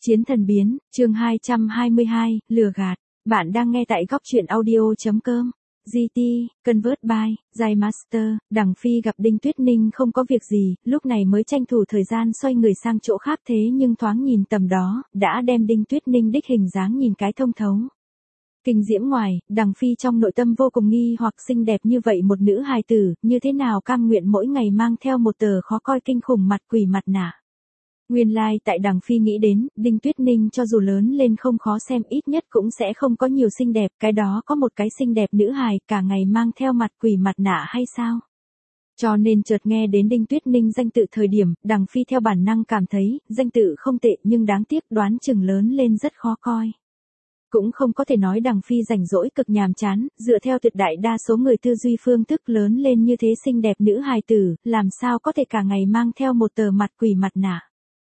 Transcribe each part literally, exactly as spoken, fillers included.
Chiến thần biến, chương hai trăm hai mươi hai, lừa gạt. Bạn đang nghe tại góc truyện audio.com. giê tê, Convert by, Jai Master. Đằng Phi gặp Đinh Tuyết Ninh không có việc gì, lúc này mới tranh thủ thời gian xoay người sang chỗ khác, thế nhưng thoáng nhìn tầm đó, đã đem Đinh Tuyết Ninh đích hình dáng nhìn cái thông thấu. Kinh diễm ngoài, Đằng Phi trong nội tâm vô cùng nghi hoặc, xinh đẹp như vậy một nữ hài tử, như thế nào cam nguyện mỗi ngày mang theo một tờ khó coi kinh khủng mặt quỷ mặt nạ. Nguyên lai like tại Đằng Phi nghĩ đến, Đinh Tuyết Ninh cho dù lớn lên không khó xem, ít nhất cũng sẽ không có nhiều xinh đẹp, cái đó có một cái xinh đẹp nữ hài cả ngày mang theo mặt quỷ mặt nạ hay sao? Cho nên chợt nghe đến Đinh Tuyết Ninh danh tự thời điểm, Đằng Phi theo bản năng cảm thấy, danh tự không tệ nhưng đáng tiếc đoán chừng lớn lên rất khó coi. Cũng không có thể nói Đằng Phi rảnh rỗi cực nhàm chán, dựa theo tuyệt đại đa số người tư duy phương thức, lớn lên như thế xinh đẹp nữ hài tử, làm sao có thể cả ngày mang theo một tờ mặt quỷ mặt nạ.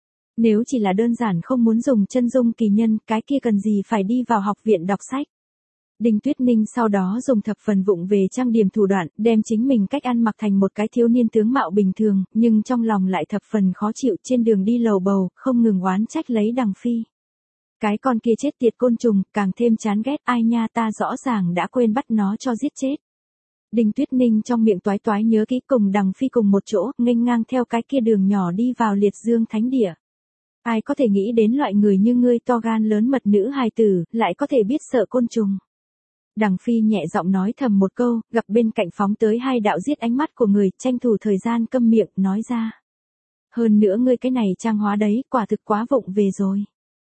Nếu chỉ là đơn giản không muốn dùng chân dung kỳ nhân, cái kia cần gì phải đi vào học viện đọc sách. Đinh Tuyết Ninh sau đó dùng thập phần vụng về trang điểm thủ đoạn, đem chính mình cách ăn mặc thành một cái thiếu niên tướng mạo bình thường, nhưng trong lòng lại thập phần khó chịu, trên đường đi lầu bầu, không ngừng oán trách lấy Đằng Phi. Cái con kia chết tiệt côn trùng, càng thêm chán ghét, ai nha, ta rõ ràng đã quên bắt nó cho giết chết. Đinh Tuyết Ninh trong miệng toái toái nhớ kỹ, cùng Đằng Phi cùng một chỗ, nghênh ngang theo cái kia đường nhỏ đi vào Liệt Dương Thánh Địa. Ai có thể nghĩ đến loại người như ngươi, to gan lớn mật nữ hài tử, lại có thể biết sợ côn trùng. Đằng Phi nhẹ giọng nói thầm một câu, gặp bên cạnh phóng tới hai đạo giết ánh mắt của người, tranh thủ thời gian câm miệng, nói ra. Hơn nữa ngươi cái này trang hóa đấy, quả thực quá vụng về rồi.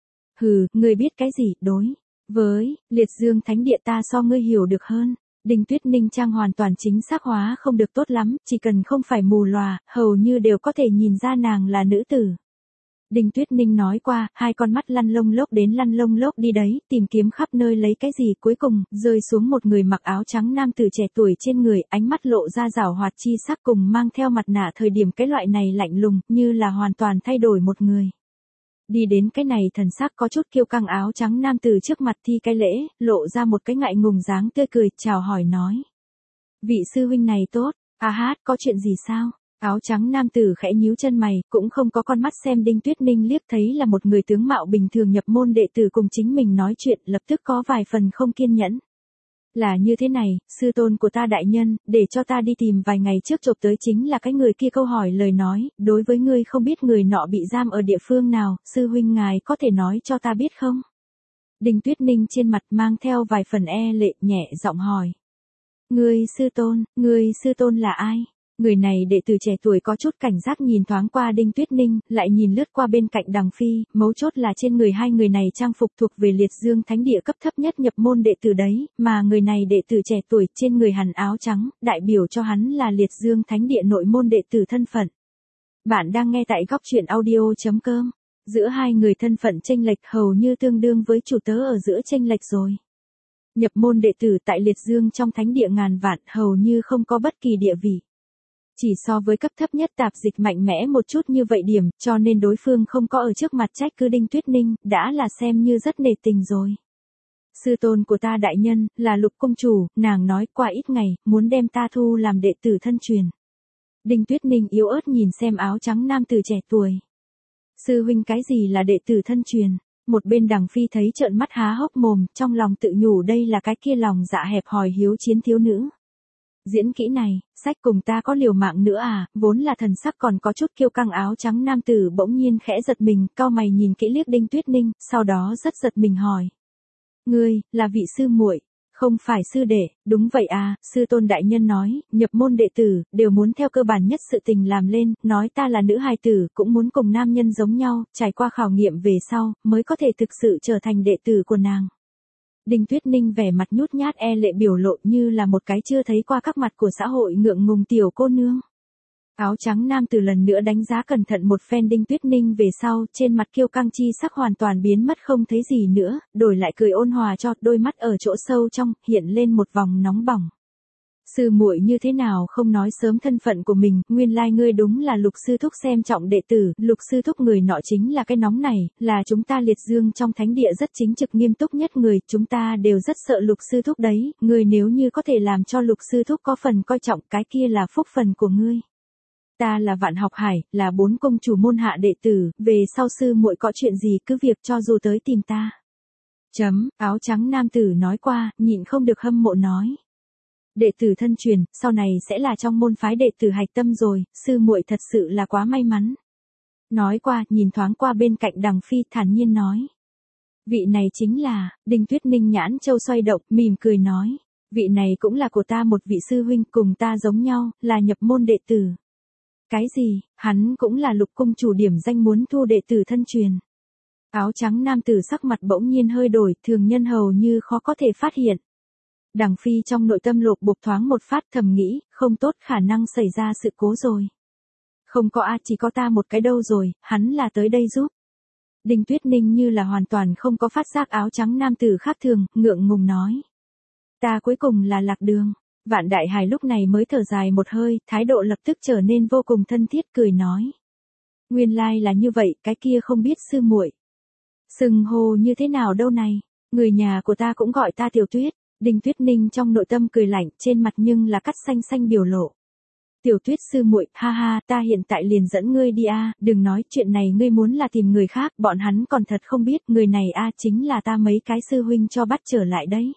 Hừ, ngươi biết cái gì, đối với Liệt Dương Thánh Địa ta so ngươi hiểu được hơn. Đinh Tuyết Ninh trang hoàn toàn chính xác hóa không được tốt lắm, chỉ cần không phải mù lòa, hầu như đều có thể nhìn ra nàng là nữ tử. Đinh Tuyết Ninh nói qua, hai con mắt lăn lông lốc đến lăn lông lốc đi đấy, tìm kiếm khắp nơi lấy cái gì, cuối cùng, rơi xuống một người mặc áo trắng nam tử trẻ tuổi trên người, ánh mắt lộ ra giảo hoạt chi sắc, cùng mang theo mặt nạ thời điểm cái loại này lạnh lùng, như là hoàn toàn thay đổi một người. Đi đến cái này thần sắc có chút kiêu căng áo trắng nam tử trước mặt thi cái lễ, lộ ra một cái ngại ngùng dáng tươi cười, chào hỏi nói. Vị sư huynh này tốt, a hát, có chuyện gì sao? Áo trắng nam tử khẽ nhíu chân mày, cũng không có con mắt xem Đinh Tuyết Ninh liếc, thấy là một người tướng mạo bình thường nhập môn đệ tử cùng chính mình nói chuyện, lập tức có vài phần không kiên nhẫn. Là như thế này, sư tôn của ta đại nhân, để cho ta đi tìm vài ngày trước chộp tới chính là cái người kia, câu hỏi lời nói, đối với ngươi không biết người nọ bị giam ở địa phương nào, sư huynh ngài có thể nói cho ta biết không? Đinh Tuyết Ninh trên mặt mang theo vài phần e lệ, nhẹ giọng hỏi. Ngươi sư tôn, ngươi sư tôn là ai? Người này đệ tử trẻ tuổi có chút cảnh giác nhìn thoáng qua Đinh Tuyết Ninh, lại nhìn lướt qua bên cạnh Đằng Phi, mấu chốt là trên người hai người này trang phục thuộc về Liệt Dương Thánh Địa cấp thấp nhất nhập môn đệ tử đấy, mà người này đệ tử trẻ tuổi trên người hằn áo trắng, đại biểu cho hắn là Liệt Dương Thánh Địa nội môn đệ tử thân phận. Bạn đang nghe tại góc truyện audio.com, giữa hai người thân phận chênh lệch hầu như tương đương với chủ tớ ở giữa chênh lệch rồi. Nhập môn đệ tử tại Liệt Dương trong Thánh Địa ngàn vạn hầu như không có bất kỳ địa vị. Chỉ so với cấp thấp nhất tạp dịch mạnh mẽ một chút như vậy điểm, cho nên đối phương không có ở trước mặt trách cứ Đinh Tuyết Ninh, đã là xem như rất nể tình rồi. Sư tôn của ta đại nhân, là Lục công chủ, nàng nói qua ít ngày, muốn đem ta thu làm đệ tử thân truyền. Đinh Tuyết Ninh yếu ớt nhìn xem áo trắng nam tử trẻ tuổi. Sư huynh cái gì là đệ tử thân truyền? Một bên Đằng Phi thấy trợn mắt há hốc mồm, trong lòng tự nhủ đây là cái kia lòng dạ hẹp hòi hiếu chiến thiếu nữ. Diễn kỹ này, sách cùng ta có liều mạng nữa à, vốn là thần sắc còn có chút kiêu căng áo trắng nam tử bỗng nhiên khẽ giật mình, cau mày nhìn kỹ liếc Đinh Tuyết Ninh, sau đó rất giật mình hỏi. Ngươi, là vị sư muội, không phải sư đệ, đúng vậy à, sư tôn đại nhân nói, nhập môn đệ tử, đều muốn theo cơ bản nhất sự tình làm lên, nói ta là nữ hài tử, cũng muốn cùng nam nhân giống nhau, trải qua khảo nghiệm về sau, mới có thể thực sự trở thành đệ tử của nàng. Đinh Tuyết Ninh vẻ mặt nhút nhát e lệ biểu lộ như là một cái chưa thấy qua các mặt của xã hội ngượng ngùng tiểu cô nương. Áo trắng nam từ lần nữa đánh giá cẩn thận một phen Đinh Tuyết Ninh về sau, trên mặt kiêu căng chi sắc hoàn toàn biến mất không thấy gì nữa, đổi lại cười ôn hòa cho, đôi mắt ở chỗ sâu trong, hiện lên một vòng nóng bỏng. Sư muội như thế nào không nói sớm thân phận của mình, nguyên lai ngươi đúng là Lục sư thúc xem trọng đệ tử, Lục sư thúc người nọ chính là cái nóng này, là chúng ta Liệt Dương trong Thánh Địa rất chính trực nghiêm túc nhất người, chúng ta đều rất sợ Lục sư thúc đấy, ngươi nếu như có thể làm cho Lục sư thúc có phần coi trọng, cái kia là phúc phần của ngươi. Ta là Vạn Học Hải, là bốn công chủ môn hạ đệ tử, về sau sư muội có chuyện gì cứ việc cho dù tới tìm ta. Chấm, áo trắng nam tử nói qua, nhịn không được hâm mộ nói. Đệ tử thân truyền, sau này sẽ là trong môn phái đệ tử hạch tâm rồi, sư muội thật sự là quá may mắn. Nói qua, nhìn thoáng qua bên cạnh Đằng Phi thản nhiên nói. Vị này chính là, Đinh Tuyết Ninh nhãn châu xoay động, mỉm cười nói. Vị này cũng là của ta một vị sư huynh cùng ta giống nhau, là nhập môn đệ tử. Cái gì, hắn cũng là Lục cung chủ điểm danh muốn thu đệ tử thân truyền. Áo trắng nam tử sắc mặt bỗng nhiên hơi đổi, thường nhân hầu như khó có thể phát hiện. Đằng Phi trong nội tâm lột bột thoáng một phát thầm nghĩ, không tốt khả năng xảy ra sự cố rồi. Không có a, chỉ có ta một cái đâu rồi, hắn là tới đây giúp. Đinh Tuyết Ninh như là hoàn toàn không có phát giác áo trắng nam tử khác thường, ngượng ngùng nói. Ta cuối cùng là lạc đường. Vạn Đại Hải lúc này mới thở dài một hơi, thái độ lập tức trở nên vô cùng thân thiết cười nói. Nguyên lai là như vậy, cái kia không biết sư muội. Sừng hồ như thế nào đâu này, người nhà của ta cũng gọi ta Tiểu Tuyết. Đinh Tuyết Ninh trong nội tâm cười lạnh, trên mặt nhưng là cắt xanh xanh biểu lộ. Tiểu Tuyết sư muội, ha ha, ta hiện tại liền dẫn ngươi đi a, đừng nói chuyện này ngươi muốn là tìm người khác, bọn hắn còn thật không biết, người này a chính là ta mấy cái sư huynh cho bắt trở lại đấy.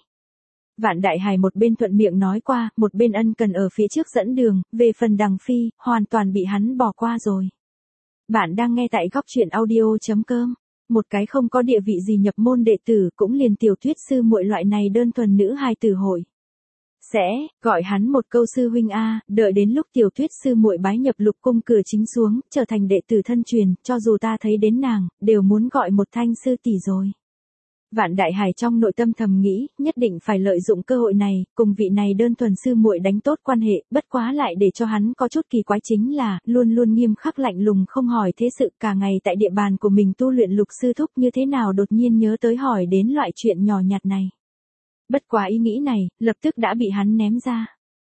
Vạn Đại Hải một bên thuận miệng nói qua, một bên ân cần ở phía trước dẫn đường, về phần Đằng Phi, hoàn toàn bị hắn bỏ qua rồi. Bạn đang nghe tại góc truyện audio chấm com. Một cái không có địa vị gì nhập môn đệ tử cũng liền Tiểu Tuyết sư muội loại này đơn thuần nữ hài tử hội. Sẽ, gọi hắn một câu sư huynh a, đợi đến lúc Tiểu Tuyết sư muội bái nhập Lục cung cửa chính xuống, trở thành đệ tử thân truyền, cho dù ta thấy đến nàng, đều muốn gọi một thanh sư tỷ rồi. Vạn Đại Hải trong nội tâm thầm nghĩ, nhất định phải lợi dụng cơ hội này, cùng vị này đơn thuần sư muội đánh tốt quan hệ, bất quá lại để cho hắn có chút kỳ quái chính là, luôn luôn nghiêm khắc lạnh lùng không hỏi thế sự, cả ngày tại địa bàn của mình tu luyện Lục sư thúc như thế nào đột nhiên nhớ tới hỏi đến loại chuyện nhỏ nhặt này. Bất quá ý nghĩ này, lập tức đã bị hắn ném ra.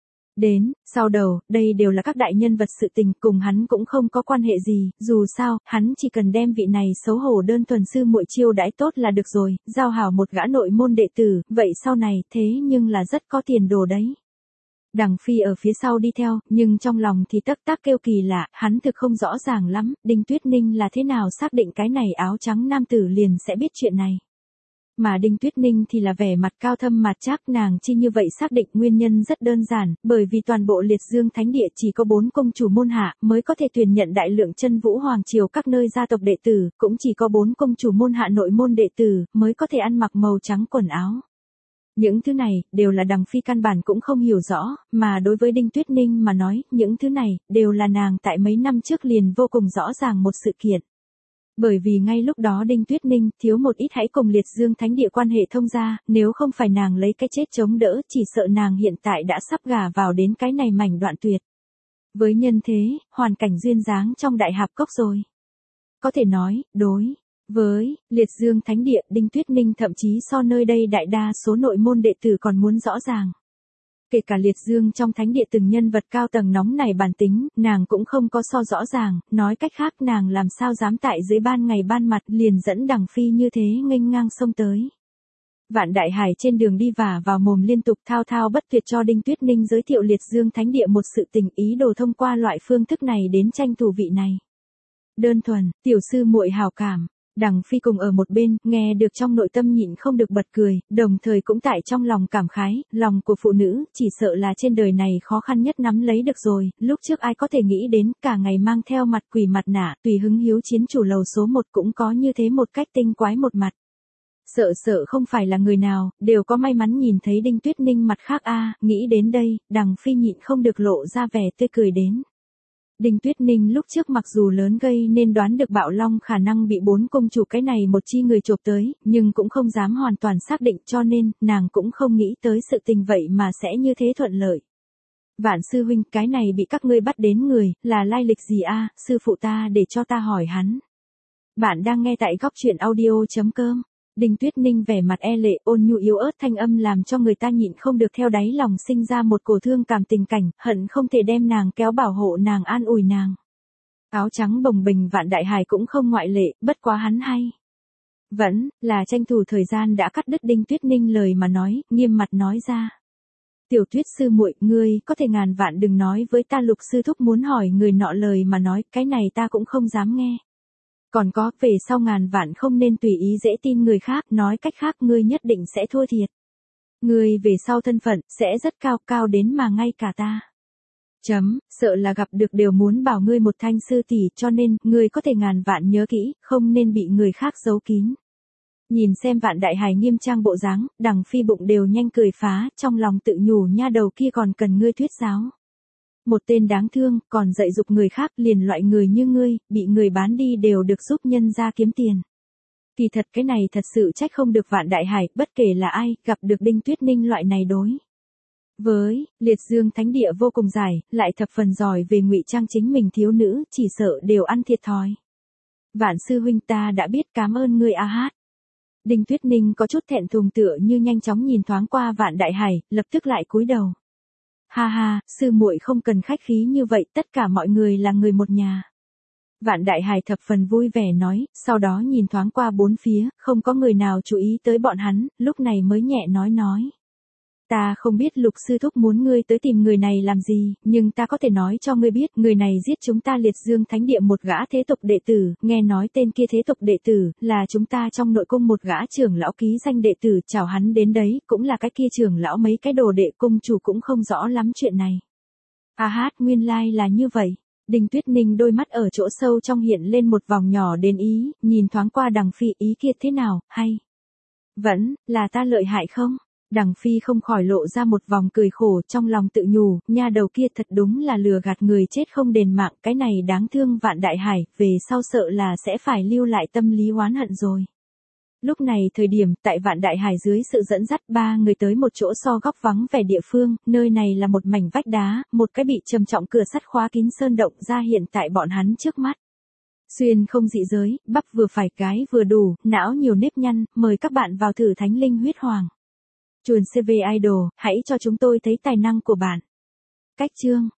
Đến, sau đầu, đây đều là các đại nhân vật sự tình, cùng hắn cũng không có quan hệ gì, dù sao, hắn chỉ cần đem vị này xấu hổ đơn thuần sư muội chiêu đãi tốt là được rồi, giao hảo một gã nội môn đệ tử, vậy sau này, thế nhưng là rất có tiền đồ đấy. Đằng Phi ở phía sau đi theo, nhưng trong lòng thì tắc tắc kêu kỳ lạ, hắn thực không rõ ràng lắm, Đinh Tuyết Ninh là thế nào xác định cái này áo trắng nam tử liền sẽ biết chuyện này. Mà Đinh Tuyết Ninh thì là vẻ mặt cao thâm mặt chắc, nàng chi như vậy xác định nguyên nhân rất đơn giản, bởi vì toàn bộ Liệt Dương Thánh Địa chỉ có bốn công chủ môn hạ mới có thể tuyển nhận đại lượng chân vũ hoàng triều các nơi gia tộc đệ tử, cũng chỉ có bốn công chủ môn hạ nội môn đệ tử mới có thể ăn mặc màu trắng quần áo. Những thứ này đều là Đằng Phi căn bản cũng không hiểu rõ, mà đối với Đinh Tuyết Ninh mà nói, những thứ này đều là nàng tại mấy năm trước liền vô cùng rõ ràng một sự kiện. Bởi vì ngay lúc đó Đinh Tuyết Ninh thiếu một ít hãy cùng Liệt Dương Thánh Địa quan hệ thông gia, nếu không phải nàng lấy cái chết chống đỡ, chỉ sợ nàng hiện tại đã sắp gả vào đến cái này mảnh đoạn tuyệt. Với nhân thế, hoàn cảnh duyên dáng trong đại hạp cốc rồi. Có thể nói, đối với Liệt Dương Thánh Địa, Đinh Tuyết Ninh thậm chí so nơi đây đại đa số nội môn đệ tử còn muốn rõ ràng. Kể cả Liệt Dương trong thánh địa từng nhân vật cao tầng nóng này bản tính, nàng cũng không có so rõ ràng, nói cách khác nàng làm sao dám tại dưới ban ngày ban mặt liền dẫn Đằng Phi như thế nghênh ngang xông tới. Vạn Đại Hải trên đường đi vả vào mồm liên tục thao thao bất tuyệt cho Đinh Tuyết Ninh giới thiệu Liệt Dương Thánh Địa một sự tình ý đồ thông qua loại phương thức này đến tranh thủ vị này. Đơn thuần, tiểu sư muội hào cảm. Đằng Phi cùng ở một bên, nghe được trong nội tâm nhịn không được bật cười, đồng thời cũng tại trong lòng cảm khái, lòng của phụ nữ, chỉ sợ là trên đời này khó khăn nhất nắm lấy được rồi, lúc trước ai có thể nghĩ đến, cả ngày mang theo mặt quỷ mặt nạ, tùy hứng hiếu chiến chủ lầu số một cũng có như thế một cách tinh quái một mặt. Sợ sợ không phải là người nào, đều có may mắn nhìn thấy Đinh Tuyết Ninh mặt khác a, nghĩ đến đây, Đằng Phi nhịn không được lộ ra vẻ tươi cười đến. Đinh Tuyết Ninh lúc trước mặc dù lớn gây nên đoán được Bạo Long khả năng bị bốn công chủ cái này một chi người chộp tới, nhưng cũng không dám hoàn toàn xác định cho nên, nàng cũng không nghĩ tới sự tình vậy mà sẽ như thế thuận lợi. Vạn sư huynh, cái này bị các ngươi bắt đến người, là lai lịch gì a, sư phụ ta để cho ta hỏi hắn. Bạn đang nghe tại góc truyện audio chấm com. Đinh Tuyết Ninh vẻ mặt e lệ, ôn nhu yếu ớt thanh âm làm cho người ta nhịn không được theo đáy lòng sinh ra một cổ thương cảm tình cảnh, hận không thể đem nàng kéo bảo hộ nàng an ủi nàng. Áo trắng bồng bềnh Vạn Đại Hải cũng không ngoại lệ, bất quá hắn hay. Vẫn là tranh thủ thời gian đã cắt đứt Đinh Tuyết Ninh lời mà nói, nghiêm mặt nói ra. Tiểu Tuyết sư muội, ngươi có thể ngàn vạn đừng nói với ta Lục sư thúc muốn hỏi người nọ lời mà nói, cái này ta cũng không dám nghe. Còn có, về sau ngàn vạn không nên tùy ý dễ tin người khác, nói cách khác ngươi nhất định sẽ thua thiệt. Ngươi về sau thân phận, sẽ rất cao, cao đến mà ngay cả ta. Chấm, sợ là gặp được đều muốn bảo ngươi một thanh sư tỷ, cho nên, ngươi có thể ngàn vạn nhớ kỹ, không nên bị người khác giấu kín. Nhìn xem Vạn Đại Hải nghiêm trang bộ dáng, Đằng Phi bụng đều nhanh cười phá, trong lòng tự nhủ nha đầu kia còn cần ngươi thuyết giáo. Một tên đáng thương, còn dạy dục người khác, liền loại người như ngươi, bị người bán đi đều được giúp nhân ra kiếm tiền. Kỳ thật cái này thật sự trách không được Vạn Đại Hải, bất kể là ai, gặp được Đinh Tuyết Ninh loại này đối. Với, liệt dương thánh địa vô cùng dài, lại thập phần giỏi về ngụy trang chính mình thiếu nữ, chỉ sợ đều ăn thiệt thòi. Vạn sư huynh ta đã biết, cảm ơn ngươi a hát. Đinh Tuyết Ninh có chút thẹn thùng tựa như nhanh chóng nhìn thoáng qua Vạn Đại Hải, lập tức lại cúi đầu. Ha ha, sư muội không cần khách khí như vậy, tất cả mọi người là người một nhà. Vạn Đại Hải thập phần vui vẻ nói, sau đó nhìn thoáng qua bốn phía, không có người nào chú ý tới bọn hắn, lúc này mới nhẹ nói nói. Ta không biết Lục sư thúc muốn ngươi tới tìm người này làm gì, nhưng ta có thể nói cho ngươi biết, người này giết chúng ta liệt dương thánh địa một gã thế tục đệ tử, nghe nói tên kia thế tục đệ tử, là chúng ta trong nội cung một gã trưởng lão ký danh đệ tử, chào hắn đến đấy, cũng là cái kia trưởng lão mấy cái đồ đệ cung chủ cũng không rõ lắm chuyện này. A hát, nguyên lai like là như vậy. Đinh Tuyết Ninh đôi mắt ở chỗ sâu trong hiện lên một vòng nhỏ đến ý, nhìn thoáng qua Đằng Phi, ý kia thế nào, hay? Vẫn, là ta lợi hại không? Đằng Phi không khỏi lộ ra một vòng cười khổ, trong lòng tự nhủ, nha đầu kia thật đúng là lừa gạt người chết không đền mạng, cái này đáng thương Vạn Đại Hải, về sau sợ là sẽ phải lưu lại tâm lý oán hận rồi. Lúc này thời điểm, tại Vạn Đại Hải dưới sự dẫn dắt ba người tới một chỗ so góc vắng vẻ địa phương, nơi này là một mảnh vách đá, một cái bị trầm trọng cửa sắt khóa kín sơn động ra hiện tại bọn hắn trước mắt. Xuyên không dị giới, bắp vừa phải, cái vừa đủ, não nhiều nếp nhăn, mời các bạn vào thử Thánh Linh Huyết Hoàng. Chuồn xê vê Idol, hãy cho chúng tôi thấy tài năng của bạn. Cách chương